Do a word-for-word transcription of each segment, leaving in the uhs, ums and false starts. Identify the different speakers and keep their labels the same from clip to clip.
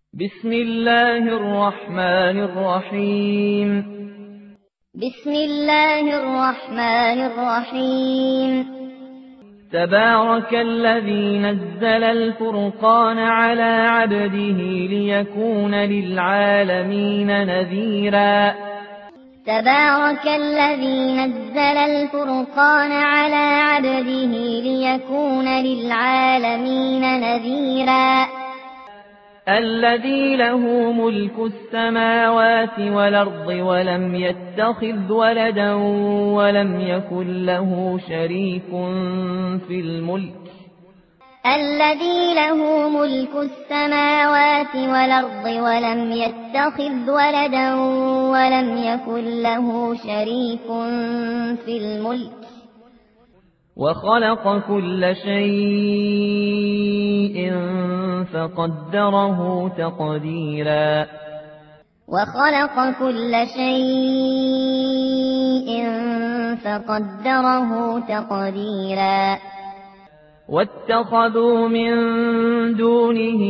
Speaker 1: بسم الله الرحمن الرحيم
Speaker 2: بسم الله الرحمن الرحيم
Speaker 1: تبارك الذي نزل الفرقان على عبده ليكون للعالمين نذيرا
Speaker 2: تبارك الذي نزل الفرقان على عبده ليكون للعالمين نذيرا
Speaker 1: الذي له ملك السماوات والأرض ولم يتخذ ولدا ولم يكن له شريك في الملك
Speaker 2: الذي له ملك السماوات والأرض ولم يتخذ ولدا ولم يكن له شريك في الملك
Speaker 1: وخلق كل شيء فقدره تقديرا
Speaker 2: وخلق كل شيء فقدره تقديرا
Speaker 1: واتخذوا من دونه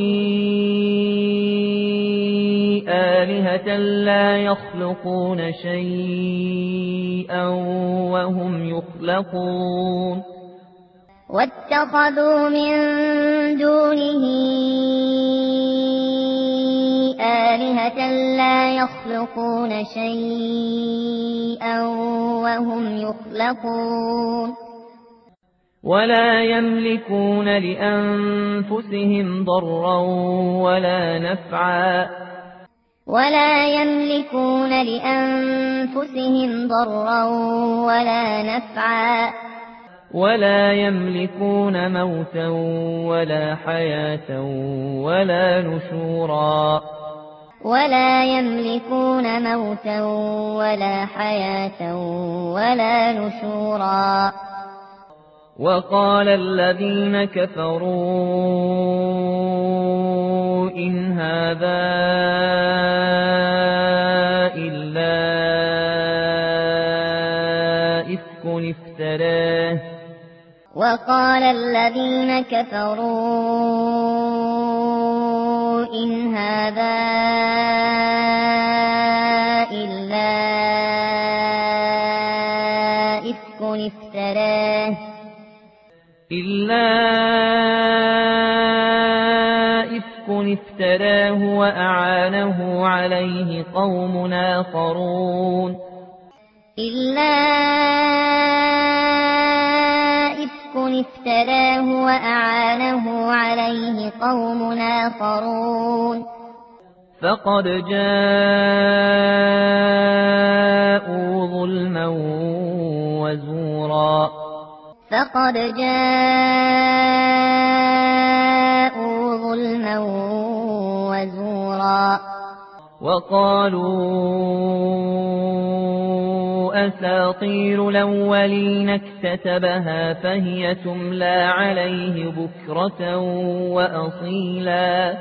Speaker 1: آلهة لا يخلقون شيئا وهم يخلقون
Speaker 2: واتخذوا من دونه آلهة لا يخلقون شيئا وهم يخلقون
Speaker 1: ولا يملكون لأنفسهم ضرا ولا نفعا
Speaker 2: ولا يملكون لأنفسهم ضرا ولا نفعا
Speaker 1: ولا يملكون موتا ولا حياة ولا نشورا
Speaker 2: ولا يملكون موتا ولا حياة ولا نشورا
Speaker 1: وقال الذين كفروا إن هذا إلا إفك افتراه
Speaker 2: وقال الذين كفروا إن هذا إلا إفك افتراه
Speaker 1: إلا إفك افتراه وأعانه عليه قوم آخرون
Speaker 2: إلا إفك افتراه وأعانه عليه قوم آخرون
Speaker 1: فقد جاءوا ظلما وزورا
Speaker 2: فقد جاءوا ظلما وزورا
Speaker 1: وقالوا أساطير الأولين اكتتبها فهي تملى عليه بكرة وأصيلا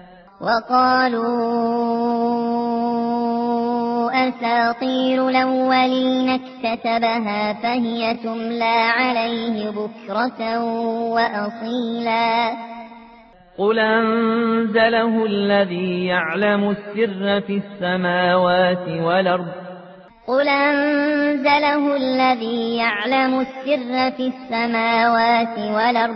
Speaker 2: وقالوا أساطير الأولين اكتتبها فهي تملى عليه بكرة وأصيلا
Speaker 1: قل أنزله الذي يعلم السر في السماوات والأرض
Speaker 2: قل أنزله الذي يعلم السر في السماوات والأرض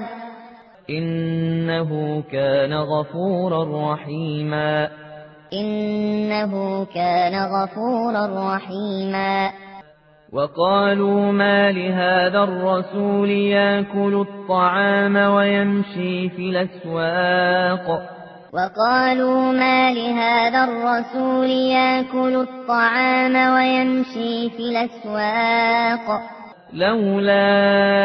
Speaker 1: إنه كان غفورا رحيما
Speaker 2: إنه كان غفورا رحيما
Speaker 1: وقالوا ما لهذا الرسول يأكل الطعام ويمشي في الأسواق
Speaker 2: وقالوا ما لهذا الرسول يأكل الطعام ويمشي في الأسواق
Speaker 1: لولا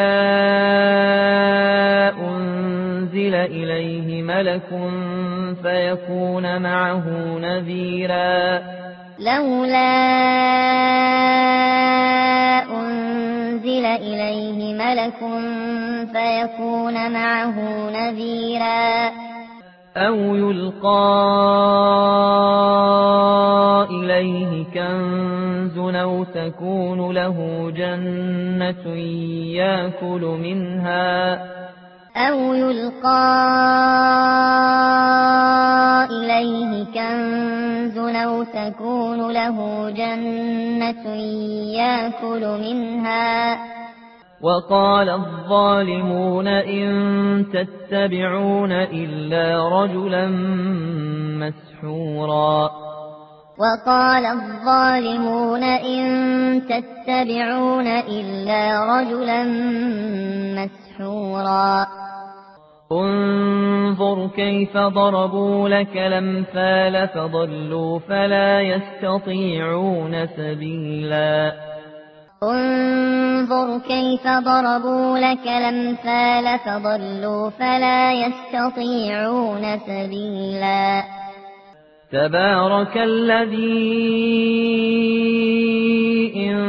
Speaker 1: أنزل إليه ملك فيكون معه نذيرا
Speaker 2: لولا أنزل إليه ملك فيكون معه نذيرا
Speaker 1: أو يلقى إليه كنز أو تكون له جنة يأكل منها
Speaker 2: أو يلقى إليه كنز أو تكون له جنة يأكل منها.
Speaker 1: وقال الظالمون إن تتبعون إلا رجلا مسحورا
Speaker 2: وقال الظالمون إن تتبعون إلا رجلا مسحورا
Speaker 1: انظر كيف ضربوا لك الأمثال فضلوا فلا يستطيعون سبيلا
Speaker 2: انظر كيف ضربوا لك الأمثال فضلوا فلا يستطيعون سبيلا.
Speaker 1: تبارك الذي إن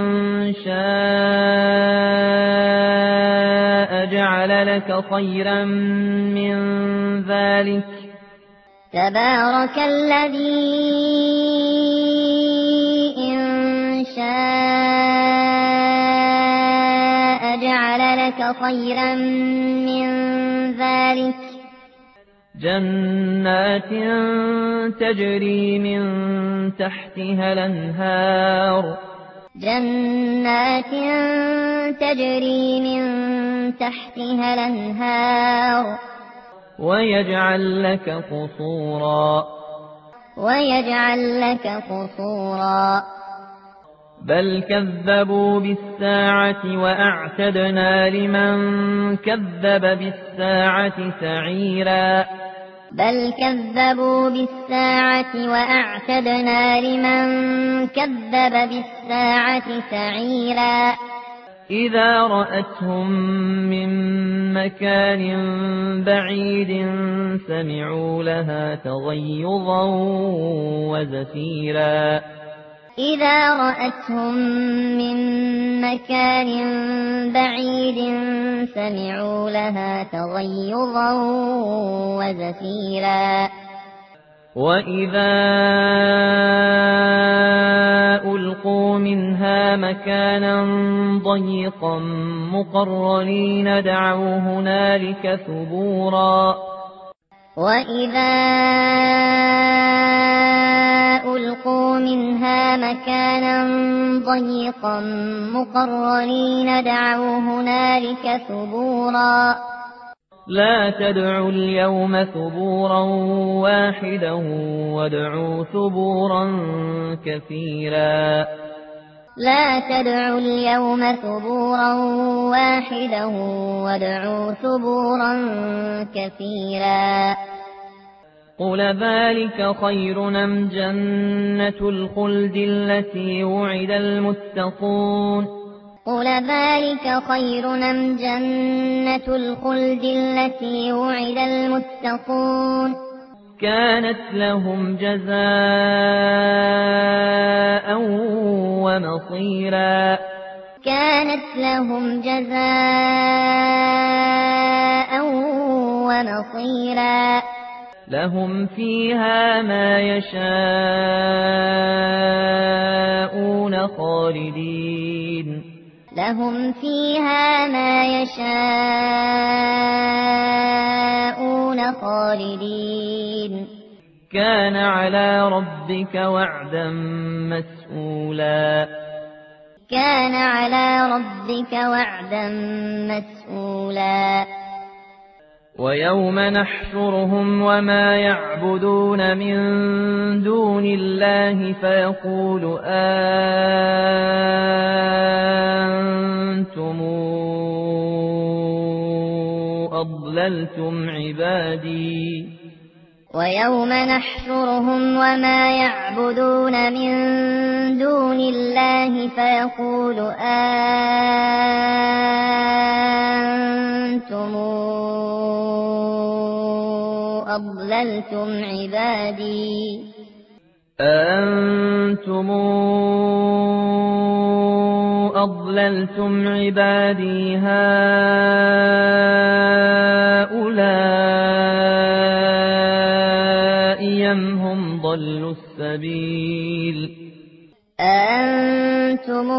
Speaker 1: شاء جعل لك خيرا من ذلك
Speaker 2: تبارك الذي إن شاء جعل لك خيرا من ذلك
Speaker 1: جنات تجري من تحتها الأنهار
Speaker 2: جنات تجري من تحتها الأنهار
Speaker 1: ويجعل لك قصورا
Speaker 2: ويجعل لك قصورا
Speaker 1: بل كذبوا بالساعة وأعتدنا لمن كذب بالساعة سعيرا
Speaker 2: بل كذبوا بالساعة وأعتدنا لمن كذب بالساعة سعيرا
Speaker 1: إذا رأتهم من مكان بعيد سمعوا لها تغيظا وزفيرا
Speaker 2: إذا رأتهم من مكان بعيد سمعوا لها تغيظا وزفيرا
Speaker 1: وإذا ألقوا منها مكانا ضيقا مقرنين دعوا هنالك ثبورا
Speaker 2: وإذا ألقوا منها مكانا ضيقا مقرنين دعوا هنالك ثبورا
Speaker 1: لا تدعوا اليوم ثبورا واحدا وادعوا ثبورا كثيرا
Speaker 2: لا تدعوا اليوم ثبورا واحدا وادعوا ثبورا كثيرا
Speaker 1: قل ذلك خير أم جنة الخلد التي وعد المتقون
Speaker 2: قل ذلك خير أم جنة الخلد التي وعد المتقون
Speaker 1: كانت لهم جزاء ومصيرا
Speaker 2: كانت لهم جزاء ومصيرا
Speaker 1: لهم فيها ما يشاءون خالدين
Speaker 2: لهم فيها ما يشاءون خالدين
Speaker 1: كان على ربك وعدا مسئولا
Speaker 2: كان على ربك وعدا مسئولا
Speaker 1: ويوم نحشرهم وما يعبدون من دون الله فيقول أنتم أضللتم عبادي
Speaker 2: ويوم نحشرهم وما يعبدون من دون الله فيقول أنتم أضللتم عبادي
Speaker 1: أنتم أضللتم عبادي هؤلاء أم هم ضلوا السبيل
Speaker 2: أنتم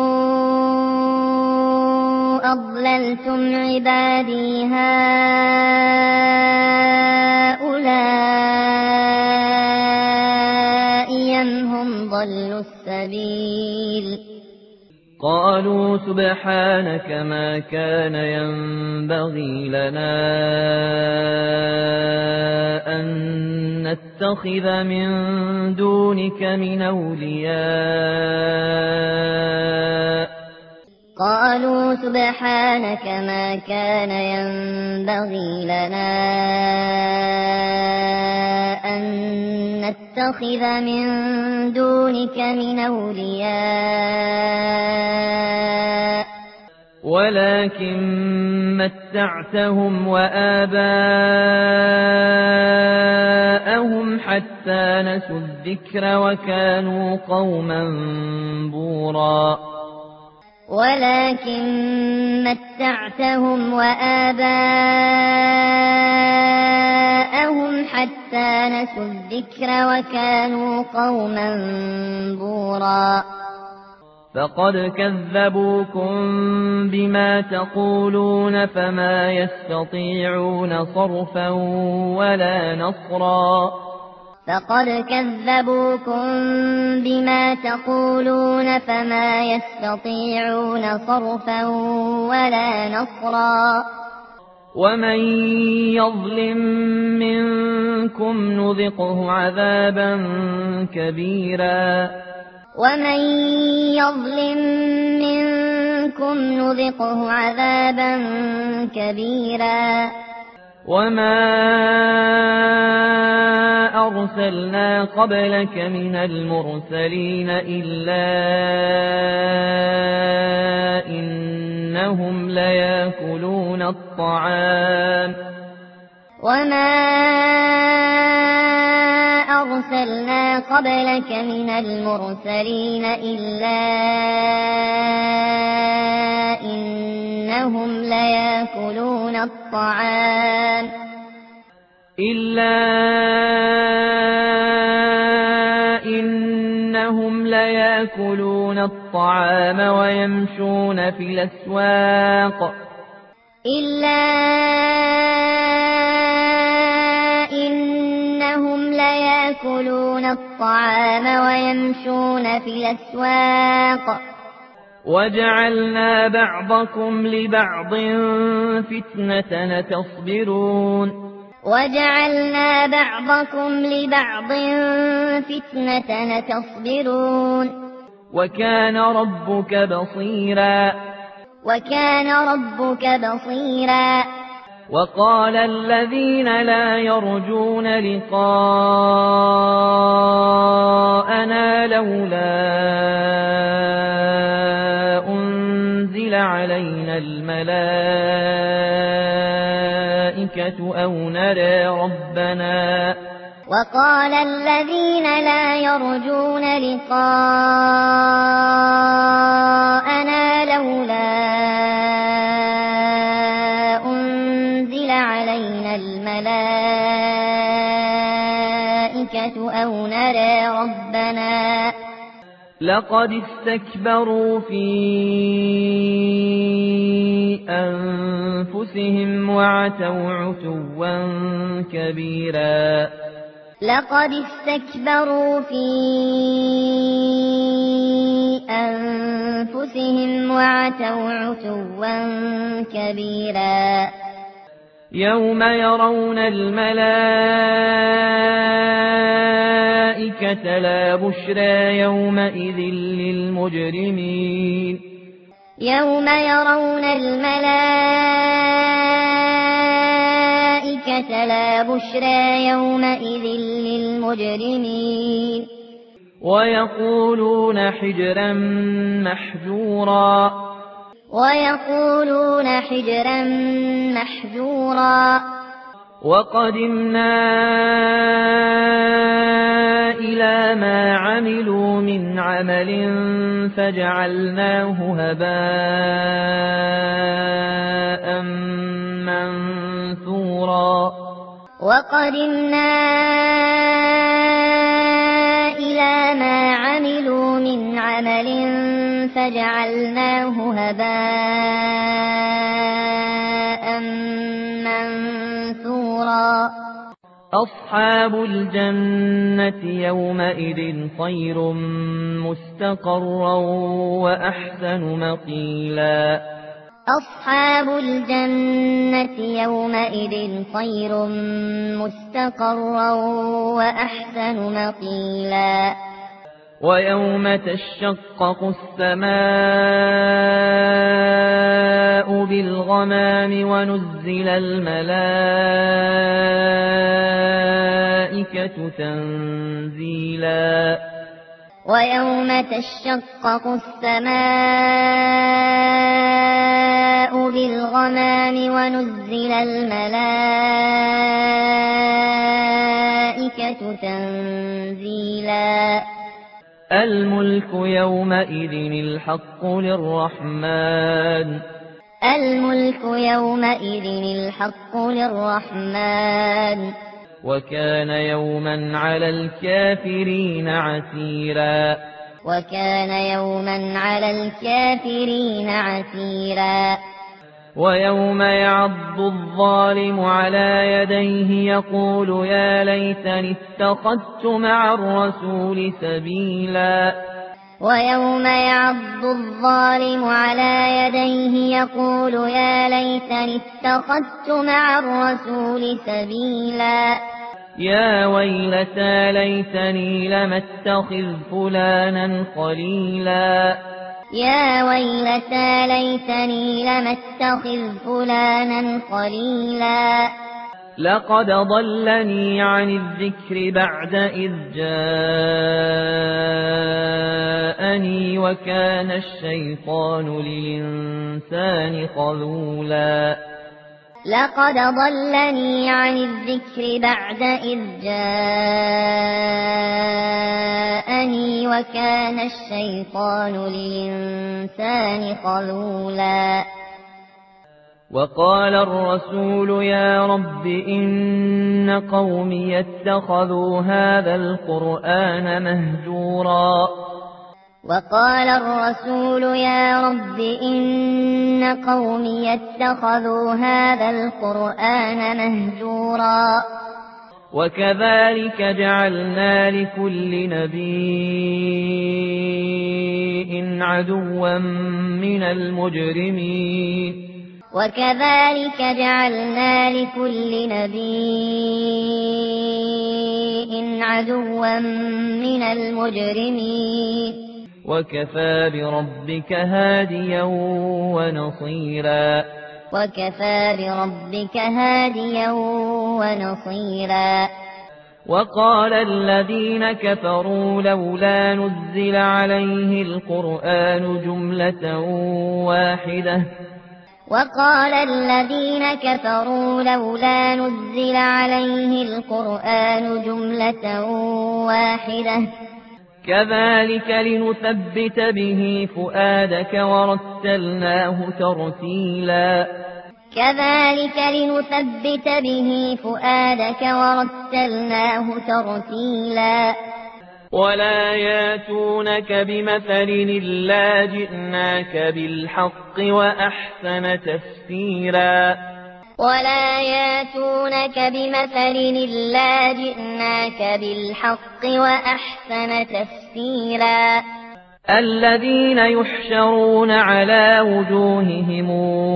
Speaker 2: أضللتم عبادي هؤلاء أضلوا السبيل
Speaker 1: قالوا سبحانك ما كان ينبغي لنا أن نتخذ من دونك من أولياء
Speaker 2: قالوا سبحانك ما كان ينبغي لنا أن نتخذ من دونك من أولياء
Speaker 1: ولكن متعتهم وآباءهم حتى نسوا الذكر وكانوا قوما بورا
Speaker 2: ولكن متعتهم وآباءهم حتى نسوا الذكر وكانوا قوما بورا
Speaker 1: فقد كذبوكم بما تقولون فما يستطيعون صرفا ولا نصرا
Speaker 2: فقد كذبوكم بما تقولون فما يستطيعون صرفا ولا نصرا
Speaker 1: ومن يظلم منكم نذقه عذابا كبيرا
Speaker 2: ومن يظلم منكم نذقه عذابا كبيرا
Speaker 1: وما أرسلنا قبلك من المرسلين إلا إنهم ليأكلون الطعام
Speaker 2: وما أرسلنا قبلك من المرسلين إلا إنهم ليأكلون الطعام
Speaker 1: إلا إنهم ليأكلون الطعام ويمشون في الأسواق
Speaker 2: إلا إنهم ليأكلون الطعام ويمشون في الأسواق
Speaker 1: وجعلنا بعضكم لبعض فتنة تصبرون
Speaker 2: وجعلنا بعضكم لبعض فتنة تصبرون
Speaker 1: وكان ربك بصيرا
Speaker 2: وكان ربك بصيرا
Speaker 1: وقال الذين لا يرجون لقاءنا لولا أنزل علينا الملائكة أو نرى ربنا
Speaker 2: وقال الذين لا يرجون لقاءنا لولا أنزل علينا الملائكة أو نرى ربنا
Speaker 1: لقد استكبروا في أنفسهم وعتوا عتوا كبيرا
Speaker 2: لقد استكبروا في أنفسهم وعتوا عتوا كبيرا
Speaker 1: يوم يرون الملائكة لا بشرى يومئذ للمجرمين
Speaker 2: يوم يرون الملائكة لا بشرى يومئذ للمجرمين
Speaker 1: ويقولون حجرا محجورا
Speaker 2: ويقولون حجرا محجورا
Speaker 1: وقدمنا إلى ما عملوا من عمل فجعلناه هباء منثورا
Speaker 2: وقدمنا إلى ما عملوا من عمل فجعلناه هباء منثورا
Speaker 1: أصحاب الجنة يومئذ خير مستقرا وأحسن مقيلا
Speaker 2: أصحاب الجنة يومئذ خير مستقرا وأحسن مقيلا
Speaker 1: ويوم تشقق السماء بالغمام ونزل الملائكة تنزيلا
Speaker 2: ويوم تشقق السماء بالغمام ونزل الملائكة تنزيلا
Speaker 1: الملك يومئذ الحق للرحمن
Speaker 2: الملك يومئذ الحق للرحمن
Speaker 1: وكان يوما على الكافرين عسيرا
Speaker 2: وكان يوما على الكافرين عسيرا
Speaker 1: ويوم يعض الظالم على يديه يقول يا ليتني اتخذت مع الرسول سبيلا
Speaker 2: ويوم يعض الظالم على يديه يقول يا ليتني اتخذت مع الرسول سبيلا
Speaker 1: يا ويلتى ليتني لم اتخذ فلانا خليلا
Speaker 2: يا ويلتى ليتني لم اتخذ فلانا خليلا
Speaker 1: لقد ضلني عن الذكر بعد إذ جاءني وكان الشيطان للإنسان خذولا
Speaker 2: لقد ضلني عن الذكر بعد إذ جاءني وكان الشيطان للإنسان خذولا
Speaker 1: وقال الرسول يا رب إن قومي اتخذوا هذا القرآن مهجورا
Speaker 2: وقال الرسول يا رب إن قومي اتخذوا هذا القرآن مهجورا
Speaker 1: وكذلك جعلنا لكل نبي عدوا من المجرمين
Speaker 2: وكذلك جعلنا لكل نبي عدوا من المجرمين
Speaker 1: وكفى بربك هاديا ونصيرا
Speaker 2: وكفى بربك هاديا ونصيرا
Speaker 1: وقال الذين كفروا لولا نزل عليه القرآن جملة واحدة
Speaker 2: وقال الذين كفروا لولا نزل عليه القرآن جملة واحدة
Speaker 1: كذلك لنثبت به فؤادك ورتلناه ترتيلا
Speaker 2: كذلك لنثبت به فؤادك ورتلناه ترتيلا
Speaker 1: ولا ياتونك بمثل إلا جئناك بالحق وأحسن تفسيرا
Speaker 2: ولا ياتونك بمثل إلا جئناك بالحق وأحسن تفسيرا
Speaker 1: الذين يحشرون على وجوههم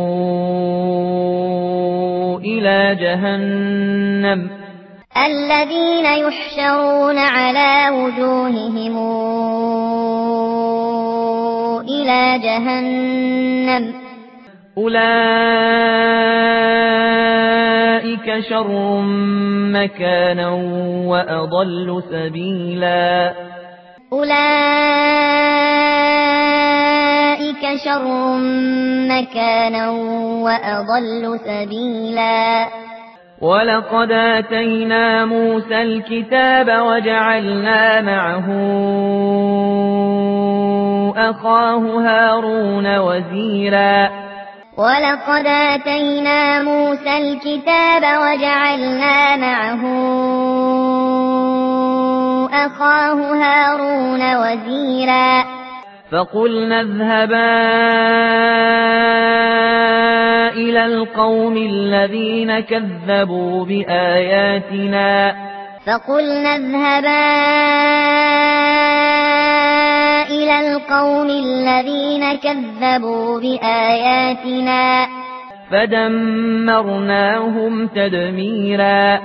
Speaker 1: إلى جهنم
Speaker 2: الذين يحشرون على وجوههم إلى جهنم
Speaker 1: أولئك شر مكانا وأضل سبيلا
Speaker 2: أولئك شر مكانا وأضل سبيلا
Speaker 1: ولقد آتينا موسى الكتاب وجعلنا معه أخاه هارون وزيرا
Speaker 2: ولقد آتينا موسى الكتاب وجعلنا معه أخاه هارون وزيرا
Speaker 1: فقلنا اذهبا إلى القوم الذين كذبوا بآياتنا
Speaker 2: فقلنا اذهبا إلى القوم الذين كذبوا بآياتنا
Speaker 1: فدمرناهم تدميرا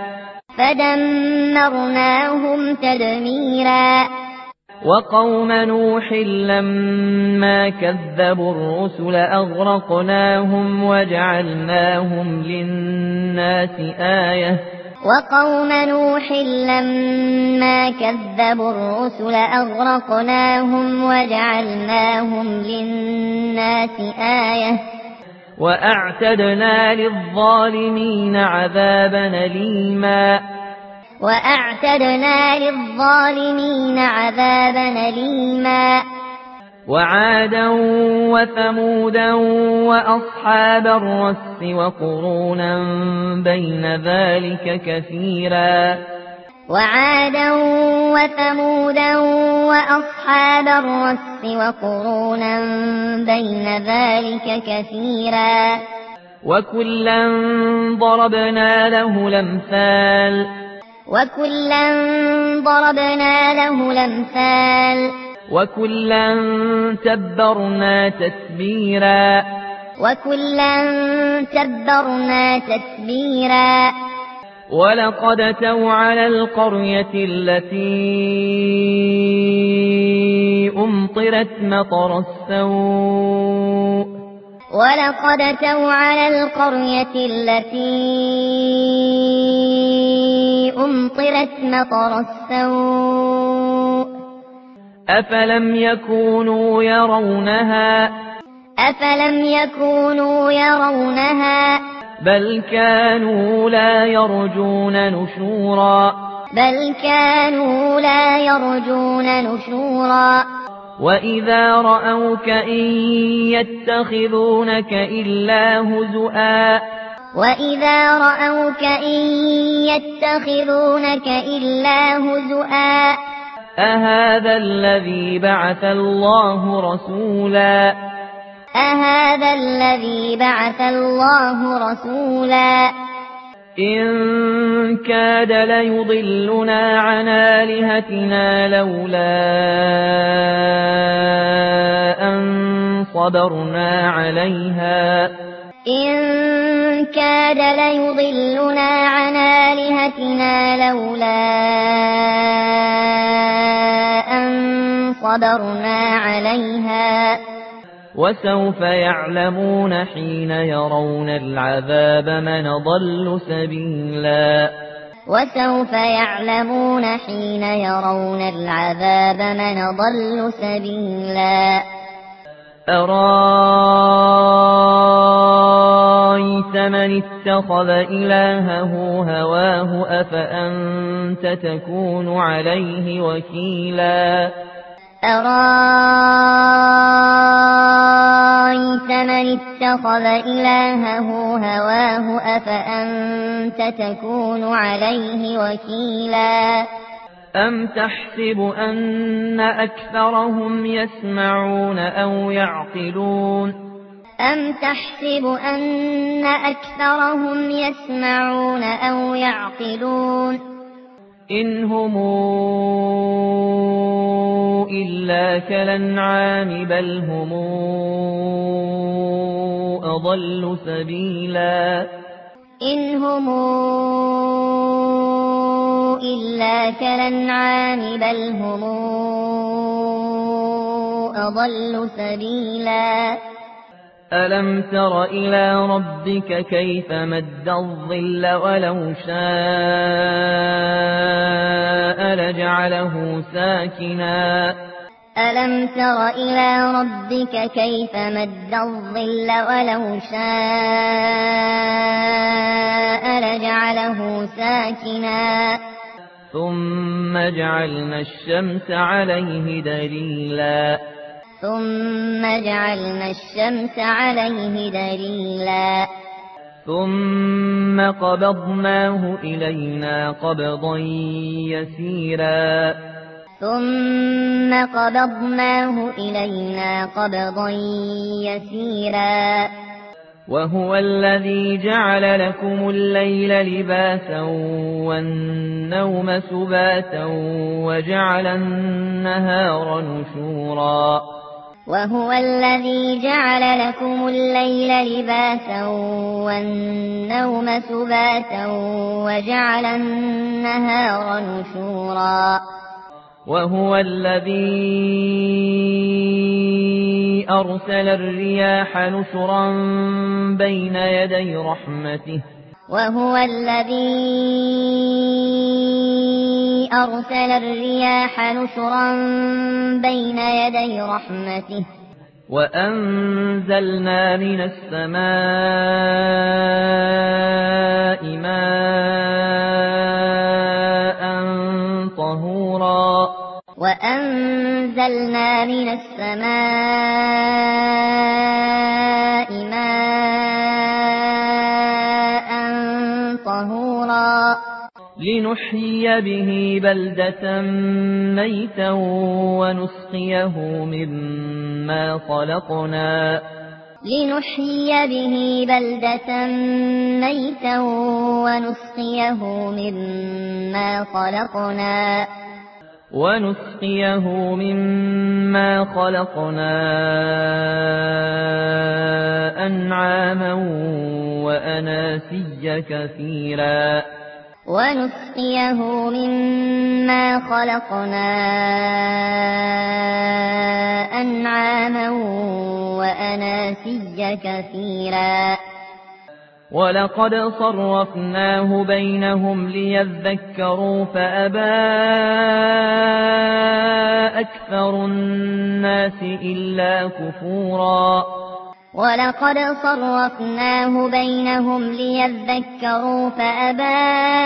Speaker 2: فدمرناهم تدميرا
Speaker 1: وقوم نوح لما كذبوا الرسل أغرقناهم وجعلناهم للناس آية
Speaker 2: وقوم نوح لما كذبوا الرسل أغرقناهم وجعلناهم للناس آية
Speaker 1: وأعتدنا للظالمين عذابا أليما
Speaker 2: وأعتدنا للظالمين عذابا أليما
Speaker 1: وعادا وثمودا وأصحاب الرس وقرونا بين ذلك كثيرا
Speaker 2: وعادا وثمودا وأصحاب الرس وقرونا بين ذلك كثيرا
Speaker 1: وكلا ضربنا له الأمثال
Speaker 2: وكلا ضربنا له الأمثال
Speaker 1: وكلا تبرنا تتبيرا
Speaker 2: وكلا تبرنا تتبيرا
Speaker 1: ولقد أتوا على القرية التي أمطرت مطر السوء
Speaker 2: ولقد أتوا على القرية التي أمطرت مطر السوء
Speaker 1: أفلم يكونوا يرونها
Speaker 2: أفلم يكونوا يرونها
Speaker 1: بل كانوا لا يرجون نشورا
Speaker 2: بل كانوا لا يرجون نشورا
Speaker 1: وإذا رأوك إن يتخذونك إلا هزؤا
Speaker 2: وإذا رأوك إن يتخذونك إلا هزؤا
Speaker 1: أهذا الذي بعث الله رسولا
Speaker 2: أهذا الذي بعث الله رسولا
Speaker 1: إن كاد ليضلنا عن آلهتنا لولا أن صبرنا عليها
Speaker 2: إن كاد ليضلنا عن آلهتنا لولا أن صبرنا عليها
Speaker 1: وسوف يعلمون حين يرون العذاب من ضل سبيلا
Speaker 2: وسوف يعلمون حين يرون العذاب من ضل سبيلا
Speaker 1: أرأيت من اتخذ إلهه هواه أفأنت تكون عليه وكيلا
Speaker 2: أرأيت من اتخذ إلهه هواه أفأنت تكون عليه وكيلا
Speaker 1: أم تحسب أن أكثرهم يسمعون أو يعقلون
Speaker 2: أم تحسب أن أكثرهم يسمعون أو يعقلون
Speaker 1: إن هم إلا كالأنعام بل هم أضل سبيلا
Speaker 2: إن هم إلا كالأنعام بل هم أضل سبيلا
Speaker 1: ألم تر إلى ربك كيف مد الظل ولو شاء لجعله ساكنا
Speaker 2: ألم تر إلى ربك كيف مد الظل ولو شاء لجعله ساكنا
Speaker 1: ثم جعلنا الشمس عليه دليلا
Speaker 2: ثم جعلنا الشمس عليه دليلا
Speaker 1: ثم قبضناه إلينا قبضا يسيرا
Speaker 2: ثم قبضناه إلينا قبضا يسيرا
Speaker 1: وهو الذي جعل لكم الليل لباسا والنوم سباتا وجعل النهار نشورا
Speaker 2: وهو الذي جعل لكم الليل لباسا والنوم سباتا وجعل النهار نشورا
Speaker 1: وهو الذي أرسل الرياح نشرا بين يدي رحمته
Speaker 2: وهو الذي أرسل الرياح نشرا بين يدي رحمته
Speaker 1: وأنزلنا من السماء ماء طهورا
Speaker 2: وأنزلنا من السماء ماء طهورا
Speaker 1: لنحيي به بلدة ميتا ونسقيه مما خلقنا
Speaker 2: لنحيي به بلدة ميتا ونسقيه مما خلقنا
Speaker 1: ونسقيه مما خلقنا أنعاما وأناسيا كثيرا
Speaker 2: ونسقيه مما خلقنا أنعاما وأناسيا كثيرا
Speaker 1: ولقد صرفناه بينهم ليذكروا فأبى أكثر الناس إلا كفورا
Speaker 2: ولقد صرفناه بينهم ليذكروا فأبى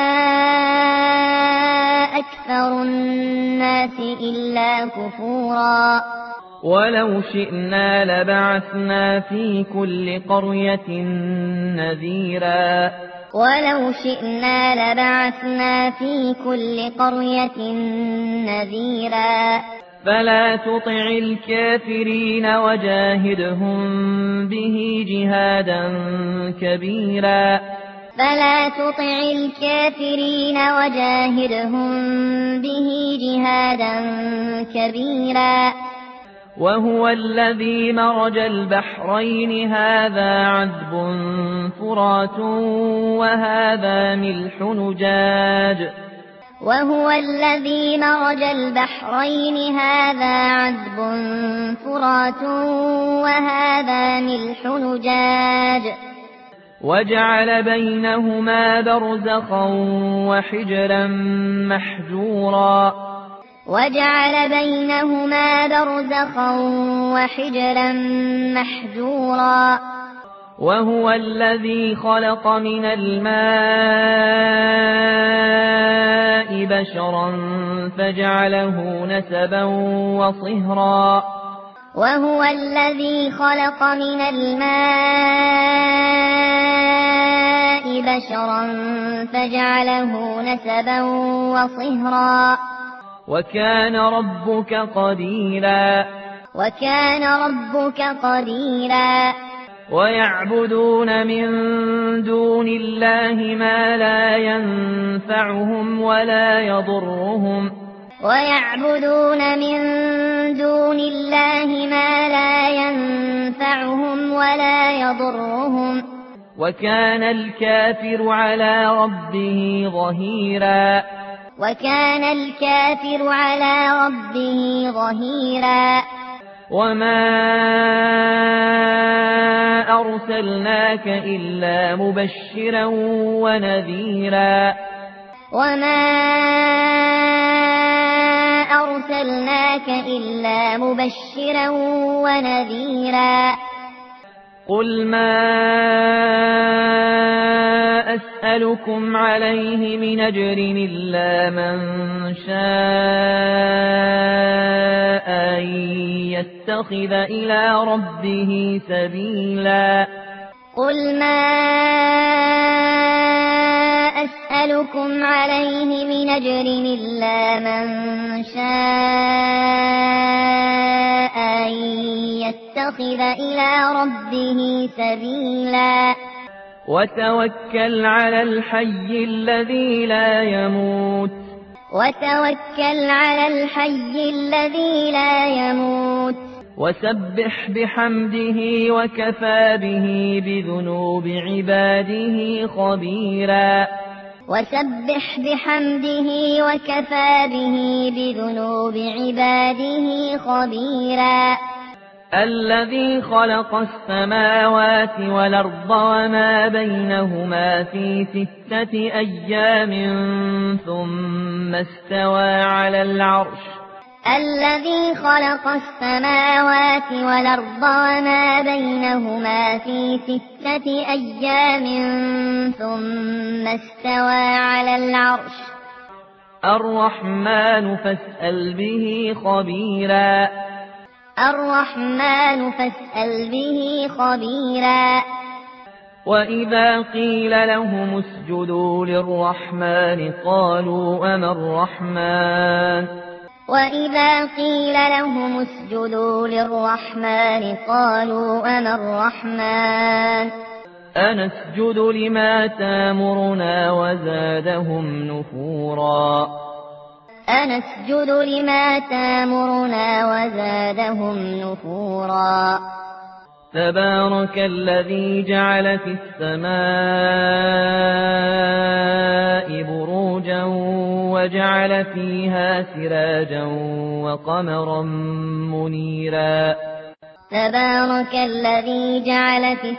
Speaker 2: أكثر الناس إلا كفورا
Speaker 1: ولو شئنا لبعثنا في كل قرية نذيرا
Speaker 2: ولو شئنا لبعثنا في كل قرية نذيرا
Speaker 1: فلا تطع الكافرين وجاهدهم به جهادا كبيرا
Speaker 2: فلا تطع الكافرين وجاهدهم به جهادا كبيرا
Speaker 1: وهو الذي مرج البحرين هذا عذب فرات وهذا ملح نجاج
Speaker 2: وهو الذي مرج البحرين هذا عذب فرات وهذا ملح نجاج
Speaker 1: وجعل بينهما برزخا وحجرا محجورا
Speaker 2: وجعل بينهما برزخا وحجرا محجورا
Speaker 1: وهو الذي خلق من الماء بشرا فجعله نسبا وصهرا
Speaker 2: وهو الذي خلق من الماء بشرا فجعله نسبا وصهرا
Speaker 1: وكان ربك قديرا
Speaker 2: وكان ربك قديرا
Speaker 1: ويعبدون من دون الله ما لا ينفعهم ولا يضرهم
Speaker 2: ويعبدون من دون الله ما لا ينفعهم ولا يضرهم
Speaker 1: وكان الكافر على ربه ظهيرا
Speaker 2: وكان الكافر على ربه ظهيرا
Speaker 1: وما أرسلناك إلا مبشرا ونذيرا
Speaker 2: وما أرسلناك إلا مبشرا ونذيرا
Speaker 1: قل ما أسألكم عليه من أجر إلا من شاء أن يتخذ إلى ربه سبيلا
Speaker 2: قل ما أسألكم عليه من أجر إلا من شاء أن يتخذ إلى ربه سبيلا
Speaker 1: وتوكل على الحي الذي لا يموت
Speaker 2: وتوكل على الحي الذي لا يموت
Speaker 1: وسبح بحمده وكفى به بذنوب عباده خبيرا
Speaker 2: وسبح بحمده وكفى به بذنوب عباده خبيرا
Speaker 1: الذي خلق السماوات والأرض وما بينهما في ستة أيام ثم استوى على العرش
Speaker 2: الذي خلق السماوات والأرض وما بينهما في ستة أيام ثم استوى على العرش
Speaker 1: الرحمن فاسأل به خبيرا
Speaker 2: الرحمن فاسأل به خبيرا
Speaker 1: وإذا قيل لهم اسجدوا للرحمن قالوا أما الرحمن
Speaker 2: وإذا قيل لهم اسجدوا للرحمن قالوا أما الرحمن
Speaker 1: أنسجد لما تامرنا وزادهم نفورا
Speaker 2: أنسجد لما تامرنا وزادهم نفورا
Speaker 1: تبارك الذي جعل في السماء بروجا وجعل فيها سراجا وقمرا منيرا
Speaker 2: تبارك الذي جعل في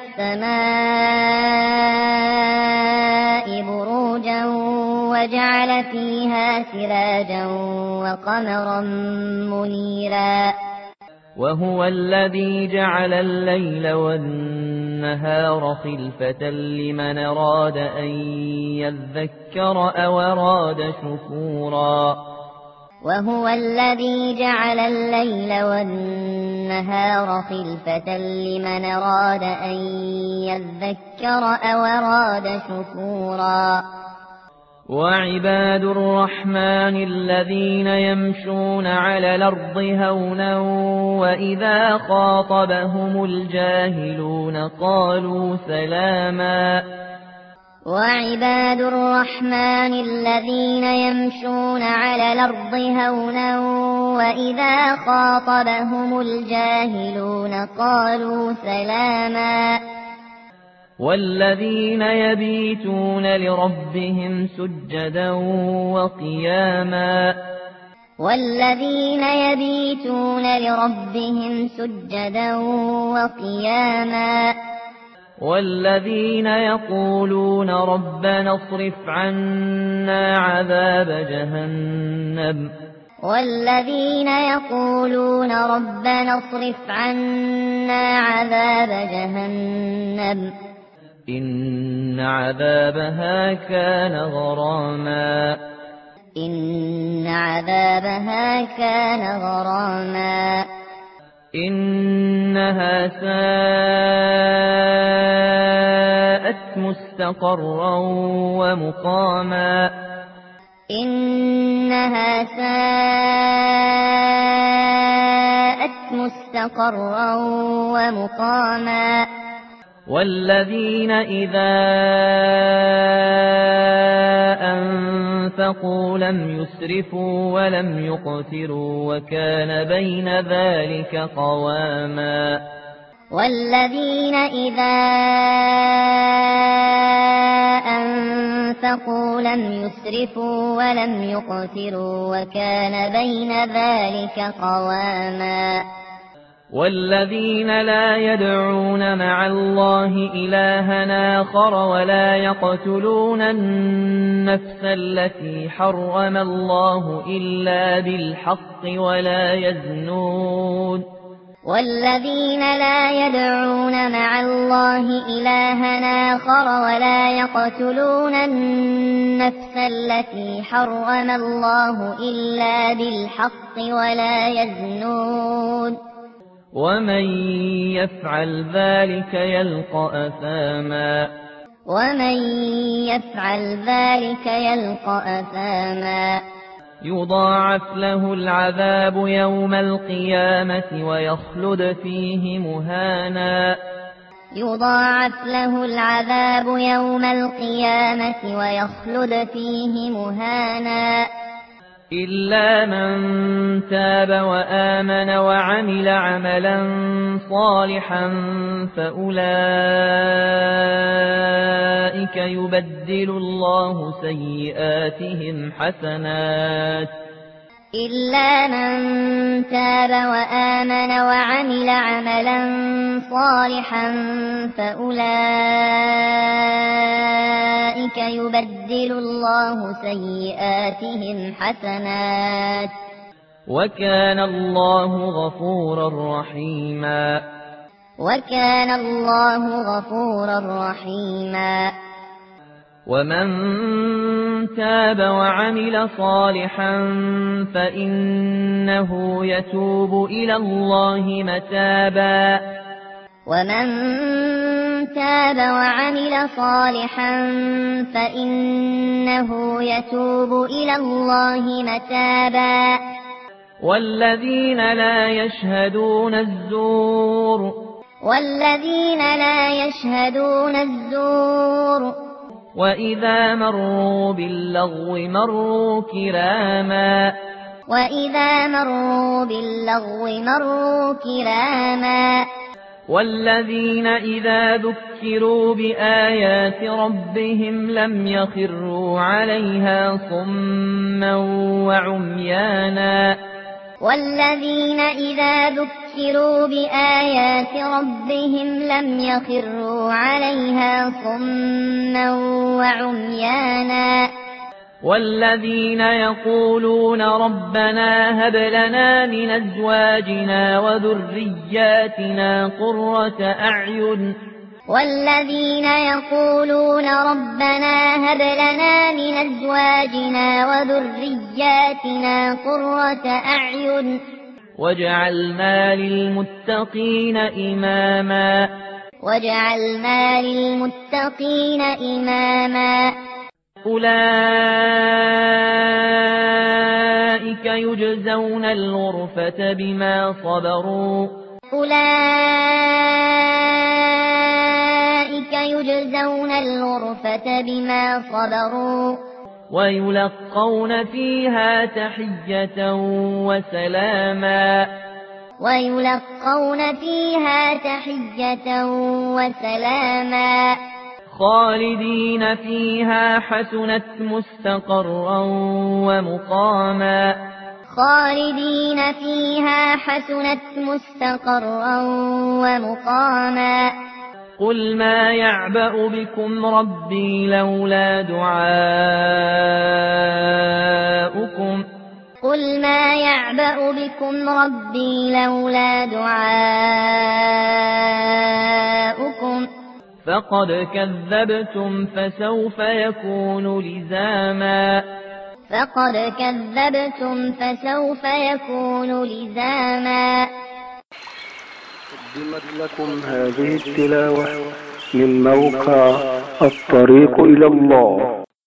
Speaker 2: السماء بروجا وجعل فيها سراجا وقمرا منيرا
Speaker 1: وهو الذي جعل الليل والنهار خلفة لمن أراد أن يذكر أو أراد شكورا
Speaker 2: وهو الذي جعل الليل والنهار خلفة لمن أراد أن يذكر أو أراد شكورا
Speaker 1: وعباد الرحمن الذين يمشون على الأرض هونا وإذا خاطبهم الجاهلون قالوا سلاما
Speaker 2: وعباد الرحمن الذين يمشون على الأرض هونا وإذا خاطبهم الجاهلون قالوا سلاما
Speaker 1: والذين يبيتون لربهم سجدا وقياما
Speaker 2: والذين يبيتون لربهم سجدا وقياما
Speaker 1: والذين يقولون ربنا اصرف عنا عذاب جهنم
Speaker 2: والذين يقولون ربنا اصرف عنا عذاب جهنم
Speaker 1: إن عذابها كان غراما
Speaker 2: إن عذابها كان غراما
Speaker 1: إنها ساءت مستقرا ومقاما
Speaker 2: إنها ساءت مستقرا ومقاما
Speaker 1: والذين إذا أنفقوا لم يسرفوا ولم يقتروا وكان بين ذلك قواما
Speaker 2: والذين إذا أنفقوا لم يسرفوا ولم يقتروا وكان بين ذلك قواما
Speaker 1: والذين لا يدعون مع الله إلها آخر ولا يقتلون النفس التي حرم الله إلا بالحق ولا يزنون
Speaker 2: والذين لا يدعون مع الله إلها آخر ولا يقتلون النفس التي حرم الله إلا بالحق ولا يزنون
Speaker 1: ومن يفعل ذلك يلقى أثاما
Speaker 2: ومن يفعل ذلك يلقى أثاما
Speaker 1: يضاعف له العذاب يوم القيامة ويخلد فيه مهانا
Speaker 2: يضاعف له العذاب يوم القيامة ويخلد فيه مهانا
Speaker 1: إلا من تاب وآمن وعمل عملا صالحا فأولئك يبدل الله سيئاتهم حسنات
Speaker 2: إلا من تاب وآمن وعمل عملا صالحا فأولئك يبدل الله سيئاتهم حسنات
Speaker 1: وكان الله غفورا رحيما
Speaker 2: وكان الله غفورا رحيما
Speaker 1: ومن تاب وعمل صالحا فإنه يتوب إلى الله متابا
Speaker 2: ومن تاب وعمل صالحا فإنه يتوب إلى الله متابا
Speaker 1: والذين لا يشهدون الزور
Speaker 2: والذين لا يشهدون الزور
Speaker 1: وإذا مروا باللغو مروا كراما
Speaker 2: وإذا مروا باللغو مروا كراما
Speaker 1: والذين إذا ذكروا بآيات ربهم لم يخروا عليها صما وعميانا
Speaker 2: والذين إذا ذكروا بآيات ربهم لم يخروا عليها صما وعميانا
Speaker 1: والذين يقولون ربنا هب لنا من أزواجنا وذرياتنا قرة أعين
Speaker 2: والذين يقولون ربنا هب لنا من أزواجنا وذرياتنا قرة أعين
Speaker 1: واجعلنا للمتقين إماما
Speaker 2: واجعلنا للمتقين إماما
Speaker 1: أولئك يجزون الغرفة بما صبروا
Speaker 2: أولئك يجزون الغرفة بما صبروا
Speaker 1: ويلقون فيها تحية وسلاما
Speaker 2: ويلقون فيها تحية وسلاما
Speaker 1: خالدين فيها حسنت مستقرا ومقاما
Speaker 2: خالدين فيها حسنت مستقرا ومقاما
Speaker 1: قل ما يعبأ بكم ربي لولا دعاؤكم
Speaker 2: قل ما يعبأ بكم ربي لولا دعاؤكم
Speaker 1: فقد كذبتم فسوف يكون لزاما
Speaker 2: فقد كذبتم فسوف يكون لزاما
Speaker 3: قدمت لكم هذه التلاوة من موقع الطريق إلى الله.